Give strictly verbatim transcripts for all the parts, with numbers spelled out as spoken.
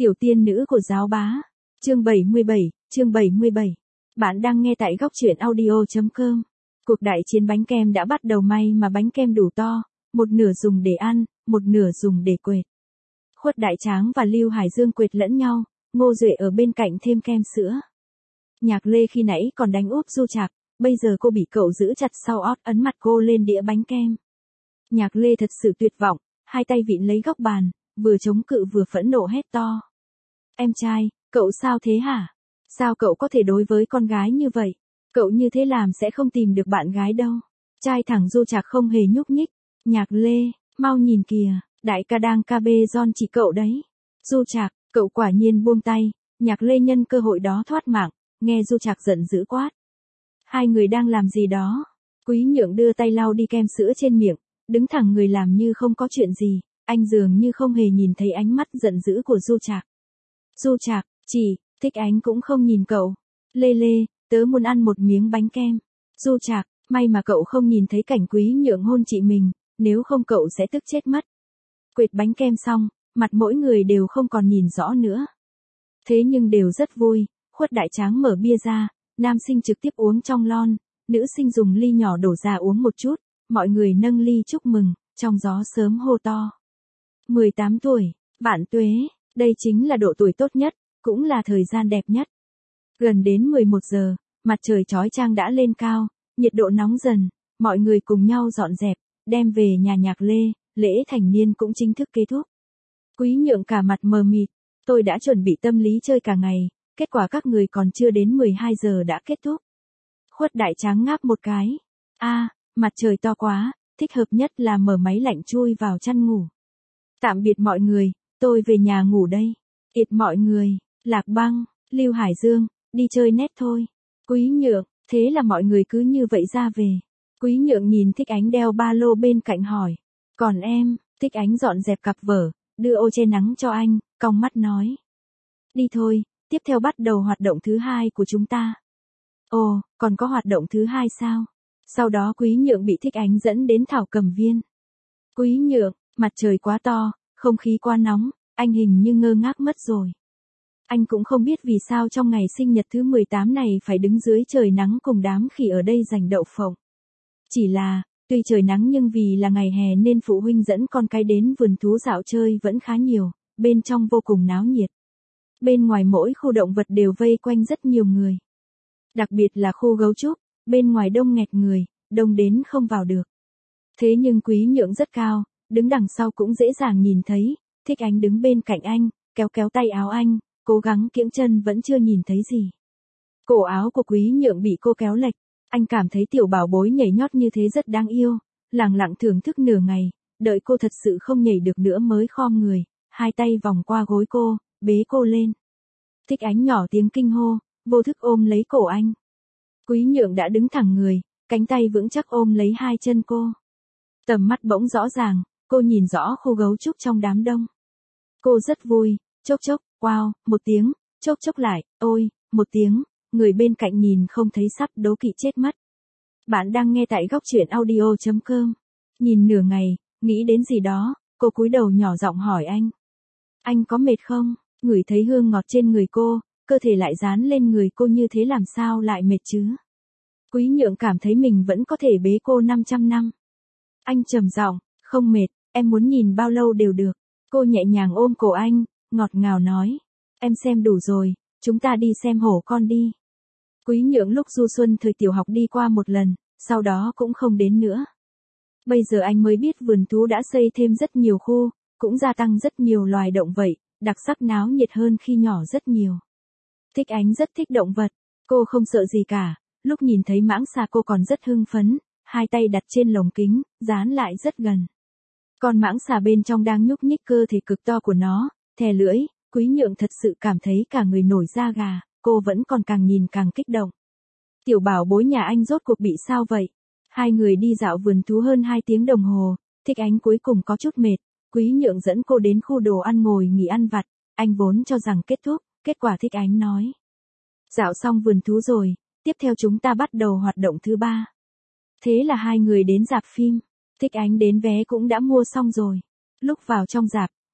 Tiểu tiên nữ của giáo bá. Chương bảy mươi bảy, chương bảy mươi bảy. Bạn đang nghe tại góc truyện audio chấm com. Cuộc đại chiến bánh kem đã bắt đầu, may mà bánh kem đủ to, một nửa dùng để ăn, một nửa dùng để quệt. Khuất Đại Tráng và Lưu Hải Dương quệt lẫn nhau, Ngô Duệ ở bên cạnh thêm kem sữa. Nhạc Lê khi nãy còn đánh úp Du Trạc, bây giờ cô bị cậu giữ chặt sau ót ấn mặt cô lên đĩa bánh kem. Nhạc Lê thật sự tuyệt vọng, hai tay vịn lấy góc bàn, vừa chống cự vừa phẫn nộ hét to. Em trai, cậu sao thế hả? Sao cậu có thể đối với con gái như vậy? Cậu như thế làm sẽ không tìm được bạn gái đâu. Trai thẳng Du Trạc không hề nhúc nhích. Nhạc Lê, mau nhìn kìa, đại ca đang ca bê giòn chỉ cậu đấy. Du Trạc, cậu quả nhiên buông tay. Nhạc Lê nhân cơ hội đó thoát mạng, nghe Du Trạc giận dữ quát. Hai người đang làm gì đó? Quý Nhượng đưa tay lau đi kem sữa trên miệng, đứng thẳng người làm như không có chuyện gì. Anh dường như không hề nhìn thấy ánh mắt giận dữ của Du Trạc. Du Trạc, chỉ, Thích Ánh cũng không nhìn cậu. Lê Lê, tớ muốn ăn một miếng bánh kem. Du Trạc, may mà cậu không nhìn thấy cảnh Quý Nhượng hôn chị mình, nếu không cậu sẽ tức chết mất. Quệt bánh kem xong, mặt mỗi người đều không còn nhìn rõ nữa. Thế nhưng đều rất vui, Khuất Đại Tráng mở bia ra, nam sinh trực tiếp uống trong lon, nữ sinh dùng ly nhỏ đổ ra uống một chút, mọi người nâng ly chúc mừng, trong gió sớm hô to. mười tám tuổi, bạn Tuế, đây chính là độ tuổi tốt nhất, cũng là thời gian đẹp nhất. Gần đến mười một giờ, mặt trời chói chang đã lên cao, nhiệt độ nóng dần, mọi người cùng nhau dọn dẹp, đem về nhà Nhạc Lê, lễ thành niên cũng chính thức kết thúc. Quý Nhượng cả mặt mờ mịt, tôi đã chuẩn bị tâm lý chơi cả ngày, kết quả các người còn chưa đến mười hai giờ đã kết thúc. Khuất Đại Tráng ngáp một cái. A, mặt trời to quá, thích hợp nhất là mở máy lạnh chui vào chăn ngủ. Tạm biệt mọi người, tôi về nhà ngủ đây. Ịt mọi người, Lạc Băng, Lưu Hải Dương, đi chơi net thôi. Quý Nhượng, thế là mọi người cứ như vậy ra về. Quý Nhượng nhìn Thích Ánh đeo ba lô bên cạnh hỏi. Còn em, Thích Ánh dọn dẹp cặp vở, đưa ô che nắng cho anh, cong mắt nói. Đi thôi, tiếp theo bắt đầu hoạt động thứ hai của chúng ta. Ồ, còn có hoạt động thứ hai sao? Sau đó Quý Nhượng bị Thích Ánh dẫn đến thảo cầm viên. Quý Nhượng, mặt trời quá to, không khí quá nóng, anh hình như ngơ ngác mất rồi. Anh cũng không biết vì sao trong ngày sinh nhật thứ mười tám này phải đứng dưới trời nắng cùng đám khỉ ở đây giành đậu phộng. Chỉ là, tuy trời nắng nhưng vì là ngày hè nên phụ huynh dẫn con cái đến vườn thú dạo chơi vẫn khá nhiều, bên trong vô cùng náo nhiệt. Bên ngoài mỗi khu động vật đều vây quanh rất nhiều người. Đặc biệt là khu gấu trúc, bên ngoài đông nghẹt người, đông đến không vào được. Thế nhưng Quý Nhượng rất cao, đứng đằng sau cũng dễ dàng nhìn thấy, Thích Ánh đứng bên cạnh anh, kéo kéo tay áo anh, cố gắng kiễng chân vẫn chưa nhìn thấy gì. Cổ áo của Quý Nhượng bị cô kéo lệch, anh cảm thấy tiểu bảo bối nhảy nhót như thế rất đáng yêu, lẳng lặng thưởng thức nửa ngày, đợi cô thật sự không nhảy được nữa mới khom người, hai tay vòng qua gối cô, bế cô lên. Thích Ánh nhỏ tiếng kinh hô, vô thức ôm lấy cổ anh. Quý Nhượng đã đứng thẳng người, cánh tay vững chắc ôm lấy hai chân cô. Tầm mắt bỗng rõ ràng, cô nhìn rõ khu gấu trúc trong đám đông. Cô rất vui, chốc chốc, wow, một tiếng, chốc chốc lại, ôi, một tiếng, người bên cạnh nhìn không thấy sắp đố kỵ chết mất. Bạn đang nghe tại góc truyện audio chấm com. Nhìn nửa ngày, nghĩ đến gì đó, cô cúi đầu nhỏ giọng hỏi anh. Anh có mệt không? Ngửi thấy hương ngọt trên người cô, cơ thể lại dán lên người cô như thế làm sao lại mệt chứ? Quý Nhượng cảm thấy mình vẫn có thể bế cô năm trăm năm. Anh trầm giọng, không mệt, em muốn nhìn bao lâu đều được. Cô nhẹ nhàng ôm cổ anh, ngọt ngào nói. Em xem đủ rồi, chúng ta đi xem hổ con đi. Quý Nhượng lúc du xuân thời tiểu học đi qua một lần, sau đó cũng không đến nữa. Bây giờ anh mới biết vườn thú đã xây thêm rất nhiều khu, cũng gia tăng rất nhiều loài động vậy, đặc sắc náo nhiệt hơn khi nhỏ rất nhiều. Thích Ánh rất thích động vật, cô không sợ gì cả, lúc nhìn thấy mãng xà cô còn rất hưng phấn, hai tay đặt trên lồng kính, dán lại rất gần. Con mãng xà bên trong đang nhúc nhích cơ thể cực to của nó, thè lưỡi, Quý Nhượng thật sự cảm thấy cả người nổi da gà, cô vẫn còn càng nhìn càng kích động. Tiểu bảo bối nhà anh rốt cuộc bị sao vậy? Hai người đi dạo vườn thú hơn hai tiếng đồng hồ, Thích Ánh cuối cùng có chút mệt, Quý Nhượng dẫn cô đến khu đồ ăn ngồi nghỉ ăn vặt, anh vốn cho rằng kết thúc, kết quả Thích Ánh nói. Dạo xong vườn thú rồi, tiếp theo chúng ta bắt đầu hoạt động thứ ba. Thế là hai người đến rạp phim, Thích Ánh đến vé cũng đã mua xong rồi. Lúc vào trong rạp,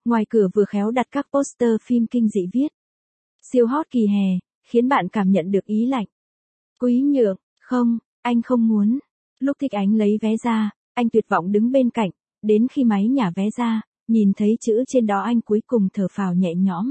Ngoài cửa vừa khéo đặt các poster phim kinh dị viết. Siêu hot kỳ hè, khiến bạn cảm nhận được ý lạnh. Quý Nhượng, không, anh không muốn. Lúc Thích Ánh lấy vé ra, anh tuyệt vọng đứng bên cạnh, đến khi máy nhả vé ra, nhìn thấy chữ trên đó anh cuối cùng thở phào nhẹ nhõm.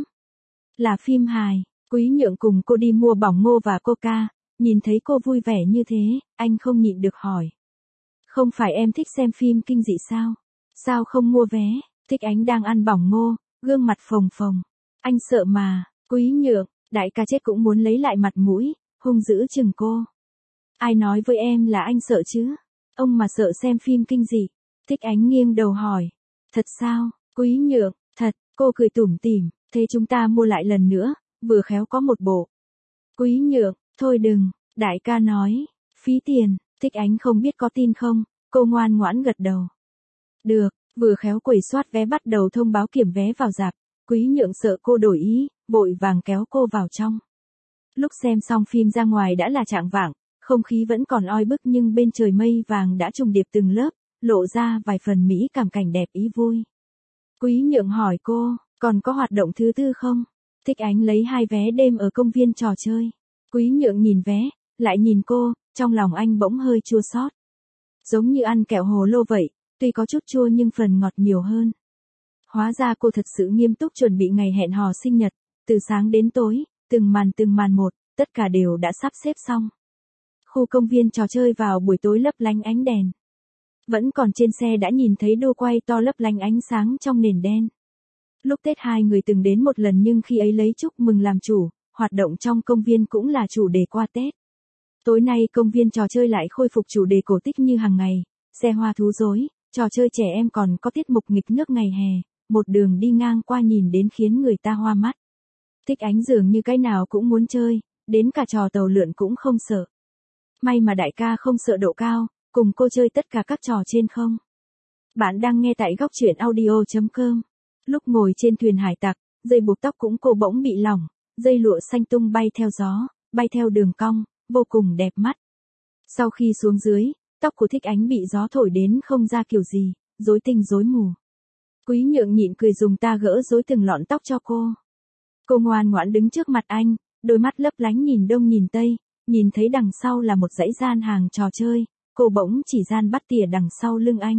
Là phim hài, Quý Nhượng cùng cô đi mua bỏng ngô và coca, nhìn thấy cô vui vẻ như thế, anh không nhịn được hỏi. Không phải em thích xem phim kinh dị sao? Sao không mua vé? Thích Ánh đang ăn bỏng ngô, gương mặt phồng phồng. Anh sợ mà, Quý Nhượng, đại ca chết cũng muốn lấy lại mặt mũi, hung dữ chừng cô. Ai nói với em là anh sợ chứ? Ông mà sợ xem phim kinh dị. Thích Ánh nghiêng đầu hỏi. Thật sao, Quý Nhượng, thật, cô cười tủm tỉm, thế chúng ta mua lại lần nữa, vừa khéo có một bộ. Quý Nhượng, thôi đừng, đại ca nói, phí tiền. Thích Ánh không biết có tin không, cô ngoan ngoãn gật đầu. Được, vừa khéo quầy soát vé bắt đầu thông báo kiểm vé vào rạp, Quý Nhượng sợ cô đổi ý, vội vàng kéo cô vào trong. Lúc xem xong phim ra ngoài đã là chạng vạng, không khí vẫn còn oi bức nhưng bên trời mây vàng đã trùng điệp từng lớp, lộ ra vài phần mỹ cảm cảnh đẹp ý vui. Quý Nhượng hỏi cô, còn có hoạt động thứ tư không? Thích Ánh lấy hai vé đêm ở công viên trò chơi. Quý Nhượng nhìn vé, lại nhìn cô, trong lòng anh bỗng hơi chua xót. Giống như ăn kẹo hồ lô vậy, tuy có chút chua nhưng phần ngọt nhiều hơn. Hóa ra cô thật sự nghiêm túc chuẩn bị ngày hẹn hò sinh nhật, từ sáng đến tối, từng màn từng màn một, tất cả đều đã sắp xếp xong. Khu công viên trò chơi vào buổi tối lấp lánh ánh đèn. Vẫn còn trên xe đã nhìn thấy đô quay to lấp lánh ánh sáng trong nền đen. Lúc Tết hai người từng đến một lần nhưng khi ấy lấy chúc mừng làm chủ, hoạt động trong công viên cũng là chủ đề qua Tết. Tối nay công viên trò chơi lại khôi phục chủ đề cổ tích như hàng ngày, xe hoa thú rối, trò chơi trẻ em còn có tiết mục nghịch nước ngày hè, một đường đi ngang qua nhìn đến khiến người ta hoa mắt. Thích Ánh dường như cái nào cũng muốn chơi, đến cả trò tàu lượn cũng không sợ. May mà đại ca không sợ độ cao, cùng cô chơi tất cả các trò trên không. Bạn đang nghe tại góc truyện audio chấm com. Lúc ngồi trên thuyền hải tặc, dây buộc tóc cũng cô bỗng bị lỏng, dây lụa xanh tung bay theo gió, bay theo đường cong, vô cùng đẹp mắt. Sau khi xuống dưới, tóc của Thích Ánh bị gió thổi đến không ra kiểu gì, rối tinh rối mù. Quý Nhượng nhịn cười dùng ta gỡ rối từng lọn tóc cho cô. Cô ngoan ngoãn đứng trước mặt anh, đôi mắt lấp lánh nhìn đông nhìn tây, nhìn thấy đằng sau là một dãy gian hàng trò chơi, cô bỗng chỉ gian bắt tỉa đằng sau lưng anh.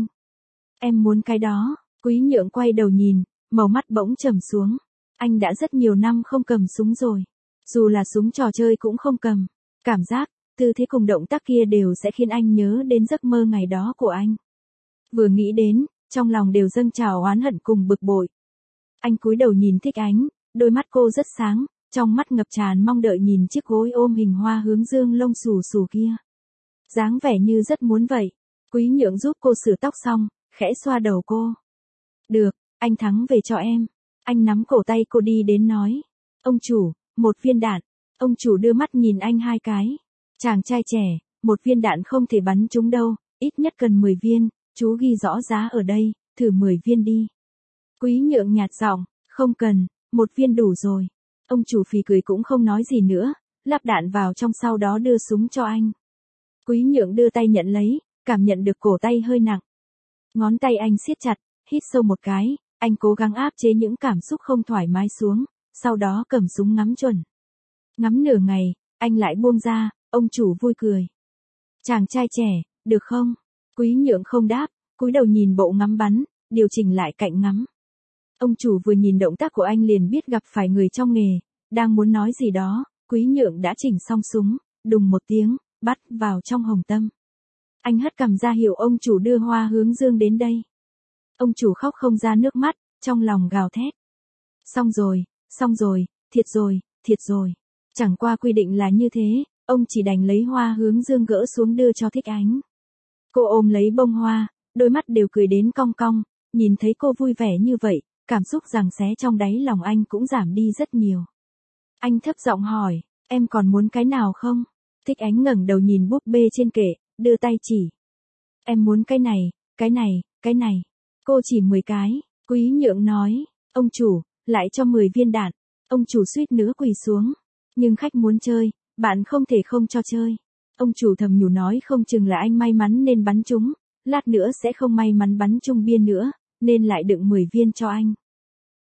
Em muốn cái đó, Quý Nhượng quay đầu nhìn, màu mắt bỗng trầm xuống. Anh đã rất nhiều năm không cầm súng rồi. Dù là súng trò chơi cũng không cầm. Cảm giác, tư thế cùng động tác kia đều sẽ khiến anh nhớ đến giấc mơ ngày đó của anh. Vừa nghĩ đến, trong lòng đều dâng trào oán hận cùng bực bội. Anh cúi đầu nhìn Thích Ánh, đôi mắt cô rất sáng, trong mắt ngập tràn mong đợi nhìn chiếc gối ôm hình hoa hướng dương lông xù xù kia. Dáng vẻ như rất muốn vậy. Quý Nhượng giúp cô sửa tóc xong, khẽ xoa đầu cô. Được, anh thắng về cho em. Anh nắm cổ tay cô đi đến nói. Ông chủ, một viên đạn. Ông chủ đưa mắt nhìn anh hai cái. Chàng trai trẻ, một viên đạn không thể bắn trúng đâu, ít nhất cần mười viên, chú ghi rõ giá ở đây, thử mười viên đi. Quý Nhượng nhạt giọng, không cần, một viên đủ rồi. Ông chủ phì cười cũng không nói gì nữa, lắp đạn vào trong sau đó đưa súng cho anh. Quý Nhượng đưa tay nhận lấy, cảm nhận được cổ tay hơi nặng. Ngón tay anh siết chặt, hít sâu một cái, anh cố gắng áp chế những cảm xúc không thoải mái xuống, sau đó cầm súng ngắm chuẩn. Ngắm nửa ngày, anh lại buông ra, ông chủ vui cười. Chàng trai trẻ, được không? Quý Nhượng không đáp, cúi đầu nhìn bộ ngắm bắn, điều chỉnh lại cạnh ngắm. Ông chủ vừa nhìn động tác của anh liền biết gặp phải người trong nghề, đang muốn nói gì đó, Quý Nhượng đã chỉnh xong súng, đùng một tiếng, bắt vào trong hồng tâm. Anh hất cằm ra hiệu ông chủ đưa hoa hướng dương đến đây. Ông chủ khóc không ra nước mắt, trong lòng gào thét. Xong rồi, xong rồi, thiệt rồi, thiệt rồi. Chẳng qua quy định là như thế, ông chỉ đành lấy hoa hướng dương gỡ xuống đưa cho Thích Ánh. Cô ôm lấy bông hoa, đôi mắt đều cười đến cong cong, nhìn thấy cô vui vẻ như vậy, cảm xúc giằng xé trong đáy lòng anh cũng giảm đi rất nhiều. Anh thấp giọng hỏi, em còn muốn cái nào không? Thích Ánh ngẩng đầu nhìn búp bê trên kệ, đưa tay chỉ. Em muốn cái này, cái này, cái này. Cô chỉ mười cái, Quý Nhượng nói, ông chủ, lại cho mười viên đạn. Ông chủ suýt nữa quỳ xuống. Nhưng khách muốn chơi, bạn không thể không cho chơi. Ông chủ thầm nhủ nói không chừng là anh may mắn nên bắn trúng, lát nữa sẽ không may mắn bắn trúng bia nữa, nên lại đựng mười viên cho anh.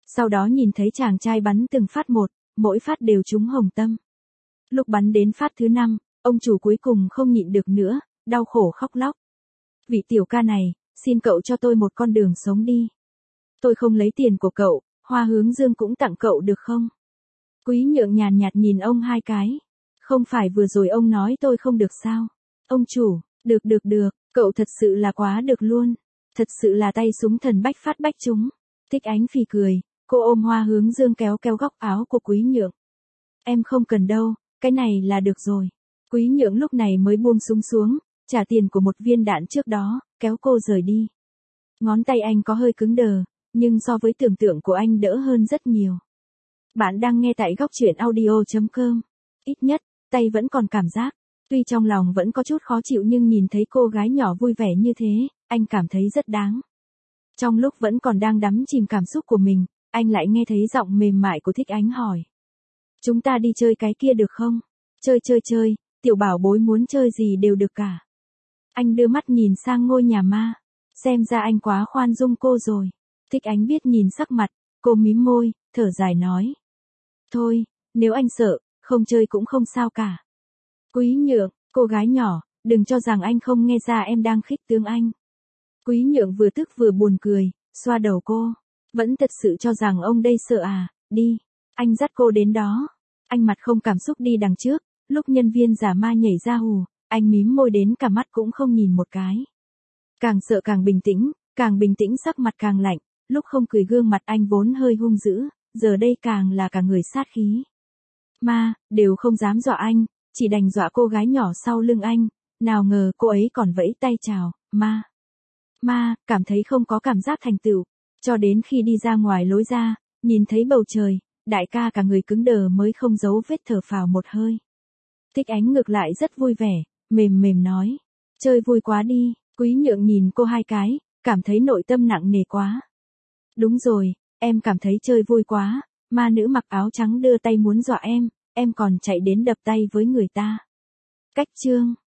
Sau đó nhìn thấy chàng trai bắn từng phát một, mỗi phát đều trúng hồng tâm. Lúc bắn đến phát thứ năm, ông chủ cuối cùng không nhịn được nữa, đau khổ khóc lóc. Vị tiểu ca này, xin cậu cho tôi một con đường sống đi. Tôi không lấy tiền của cậu, Hoa Hướng Dương cũng tặng cậu được không? Quý Nhượng nhàn nhạt nhìn ông hai cái. Không phải vừa rồi ông nói tôi không được sao? Ông chủ, được được được, cậu thật sự là quá được luôn. Thật sự là tay súng thần bách phát bách trúng. Thích Ánh phì cười, cô ôm Hoa Hướng Dương kéo kéo góc áo của Quý Nhượng. Em không cần đâu, cái này là được rồi. Quý Nhượng lúc này mới buông súng xuống, trả tiền của một viên đạn trước đó, kéo cô rời đi. Ngón tay anh có hơi cứng đờ, nhưng so với tưởng tượng của anh đỡ hơn rất nhiều. Bạn đang nghe tại góc truyện audio chấm com. Ít nhất, tay vẫn còn cảm giác. Tuy trong lòng vẫn có chút khó chịu nhưng nhìn thấy cô gái nhỏ vui vẻ như thế, anh cảm thấy rất đáng. Trong lúc vẫn còn đang đắm chìm cảm xúc của mình, anh lại nghe thấy giọng mềm mại của Thích Ánh hỏi. Chúng ta đi chơi cái kia được không? Chơi chơi chơi, tiểu bảo bối muốn chơi gì đều được cả. Anh đưa mắt nhìn sang ngôi nhà ma. Xem ra anh quá khoan dung cô rồi. Thích Ánh biết nhìn sắc mặt, cô mím môi, thở dài nói. Thôi, nếu anh sợ, không chơi cũng không sao cả. Quý Nhượng, cô gái nhỏ, đừng cho rằng anh không nghe ra em đang khích tướng anh. Quý Nhượng vừa tức vừa buồn cười, xoa đầu cô. Vẫn thật sự cho rằng ông đây sợ à, đi. Anh dắt cô đến đó. Anh mặt không cảm xúc đi đằng trước, lúc nhân viên giả ma nhảy ra hù, anh mím môi đến cả mắt cũng không nhìn một cái. Càng sợ càng bình tĩnh, càng bình tĩnh sắc mặt càng lạnh, lúc không cười gương mặt anh vốn hơi hung dữ, giờ đây càng là cả người sát khí. Ma, đều không dám dọa anh, chỉ đành dọa cô gái nhỏ sau lưng anh, nào ngờ cô ấy còn vẫy tay chào, ma. Ma, cảm thấy không có cảm giác thành tựu, cho đến khi đi ra ngoài lối ra, nhìn thấy bầu trời, đại ca cả người cứng đờ mới không giấu vết thở phào một hơi. Thích Ánh ngược lại rất vui vẻ, mềm mềm nói, chơi vui quá đi. Quý Nhượng nhìn cô hai cái, cảm thấy nội tâm nặng nề quá. Đúng rồi, em cảm thấy chơi vui quá, ma nữ mặc áo trắng đưa tay muốn dọa em, em còn chạy đến đập tay với người ta. Cách chương